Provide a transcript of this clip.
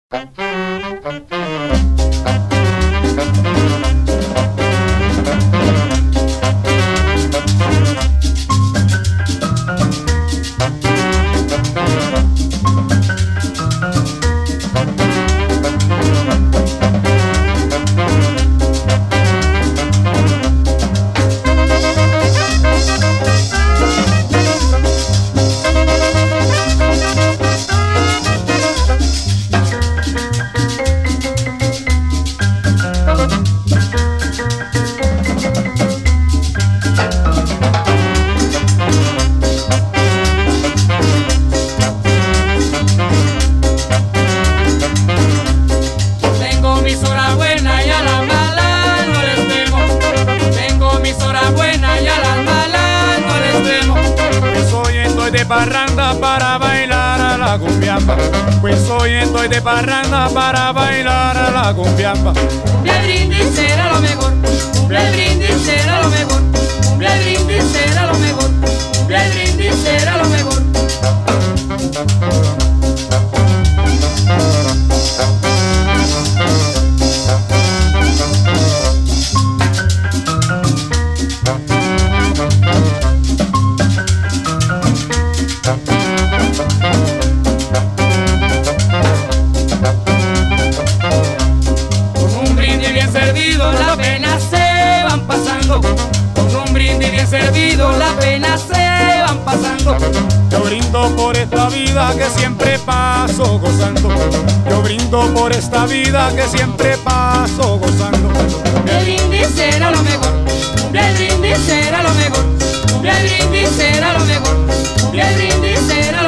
Parranda para bailar a la cumbiamba, pues hoy estoy de parranda para bailar a la cumbiamba. Cumbia brindis será lo mejor, cumbia brindis será lo mejor, cumbia brindis será lo mejor, cumbia brindis será lo mejor. Las penas se van pasando, con un brindis bien servido, las penas se van pasando. Yo brindo por esta vida que siempre paso gozando, yo brindo por esta vida que siempre paso gozando. Cumbia brindis será lo mejor, cumbia brindis será lo mejor, cumbia brindis será lo mejor, cumbia brindis será lo mejor.